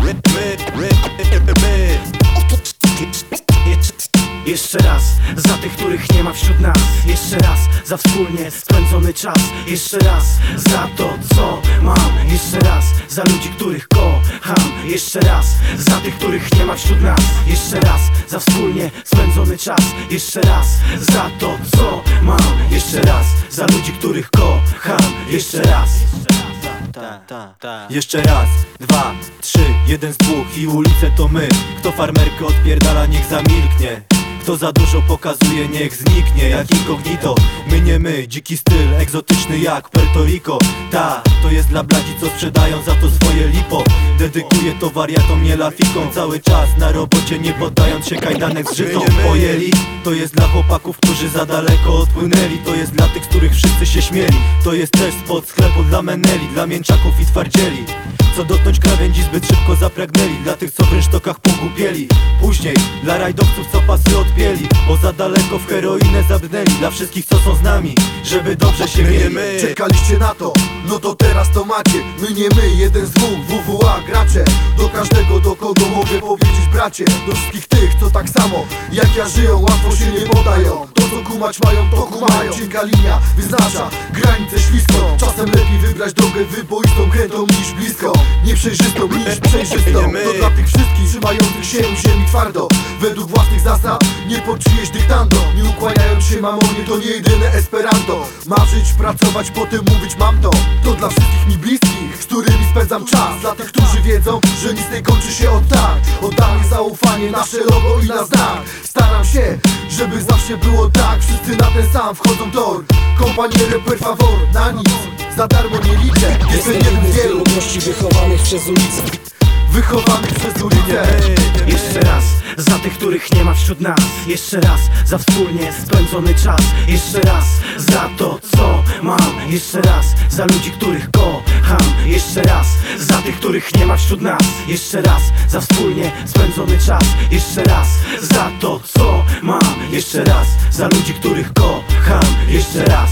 Jeszcze raz za tych, których nie ma wśród nas. Jeszcze raz za wspólnie spędzony czas. Jeszcze raz za to, co mam. Jeszcze raz za ludzi, których kocham. Jeszcze raz za tych, których nie ma wśród nas. Jeszcze raz za wspólnie spędzony czas. Jeszcze raz za to, co mam. Jeszcze raz za ludzi, których kocham. Jeszcze raz. Jeszcze raz, 2, 3, 1 z 2 i ulice to my. Kto farmerkę odpierdala, niech zamilknie. Kto za dużo pokazuje, niech zniknie. Jak incognito, my nie my. Dziki styl, egzotyczny jak Puerto Rico. To jest dla bladzi, co sprzedają za to swoje lipo. Dedykuję to wariatom, nie lafikom. Cały czas na robocie, nie poddając się kajdanek z żytą. Pojęli? To jest dla chłopaków, którzy za daleko odpłynęli. To jest dla tych, z których wszyscy się śmieli. To jest też spod sklepu dla meneli, dla mięczaków i twardzieli, co dotknąć krawędzi zbyt szybko zapragnęli. Dla tych, co w rynsztokach pogubieli. Później dla rajdowców, co pasy odpięli, bo za daleko w heroinę zabrnęli. Dla wszystkich, co są z nami, żeby dobrze się mieli. Czekaliście na to, no to teraz to macie. My nie my, jeden z dwóch, WWA gracze. Do każdego, do kogo mogę powiedzieć bracie. Do wszystkich tych, co tak samo jak ja żyją, łatwo się nie podają. To co kumać mają, to kumają. Cienka linia wyznacza granice śliską. Czasem lepiej wybrać drogę wyboistą, krętą niż blisko, nieprzejrzystą niż przejrzystą. To dla tych wszystkich trzymających się ziemi twardo, według własnych zasad, nie pod czyjeś dyktando. Nie ukłaniając się mamonie, to nie jedyne esperanto. Marzyć, pracować, potem mówić mam to. To dla wszystkich mi bliskich, z którymi spędzam czas. Dla tych, którzy wiedzą, że nic nie kończy się od tak. Oddanie, zaufanie, nasze logo i na znak. Staram się, żeby zawsze było tak. Wszyscy na ten sam wchodzą tor. Kompaniere per favor, na nic za darmo nie liczę. Jestem jednym z wielu ludności wychowanych przez ulicę. Wychowanych przez ulicę. Jeszcze raz za tych, których nie ma wśród nas. Jeszcze raz za wspólnie spędzony czas. Jeszcze raz za to, co mam. Jeszcze raz za ludzi, których kocham. Jeszcze raz za tych, których nie ma wśród nas. Jeszcze raz za wspólnie spędzony czas. Jeszcze raz za to, co mam. Jeszcze raz za ludzi, których kocham. Jeszcze raz.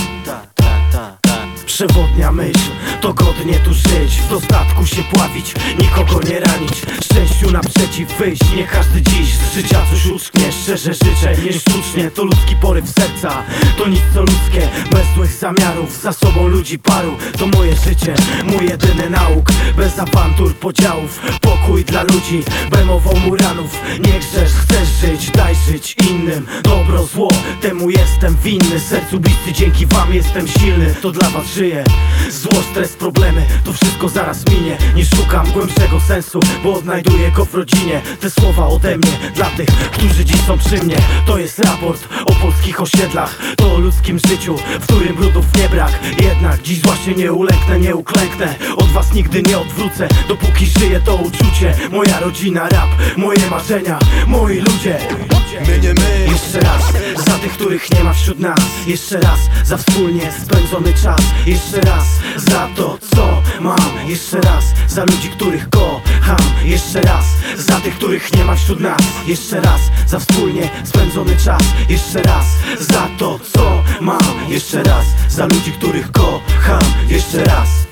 Przewodnia myśl, to godnie tu żyć, w dostatku się pławić, nikogo nie ranić, szczęściu naprzeciw wyjść. Nie każdy dziś z życia coś usknie, szczerze życzę, nie sztucznie. To ludzki poryw serca, to nic co ludzkie, bez złych zamiarów, za sobą ludzi paru. To moje życie, mój jedyny nauk, bez awantur, podziałów, pokój dla ludzi, bremową muranów. Nie grzesz, chcesz żyć, daj żyć innym, dobro, zło, temu jestem winny. Sercu bliscy, dzięki wam jestem silny, to dla was żyję. Zło, stres, problemy, to wszystko zaraz minie. Nie szukam głębszego sensu, bo odnajduję go w rodzinie. Te słowa ode mnie, dla tych, którzy dziś są przy mnie. To jest raport o polskich osiedlach, to o ludzkim życiu, w którym brudów nie brak. Jednak dziś właśnie nie ulęknę, nie uklęknę, od was nigdy nie odwrócę, dopóki żyje to uczucie. Moja rodzina, rap, moje marzenia, moi ludzie. My nie my. Jeszcze raz za tych, których nie ma wśród nas. Jeszcze raz za wspólnie spędzony czas. Jeszcze raz za to, co mam. Jeszcze raz za ludzi, których kocham. Jeszcze raz za tych, których nie ma wśród nas. Jeszcze raz za wspólnie spędzony czas. Jeszcze raz za to, co mam. Jeszcze raz za ludzi, których kocham. Jeszcze raz.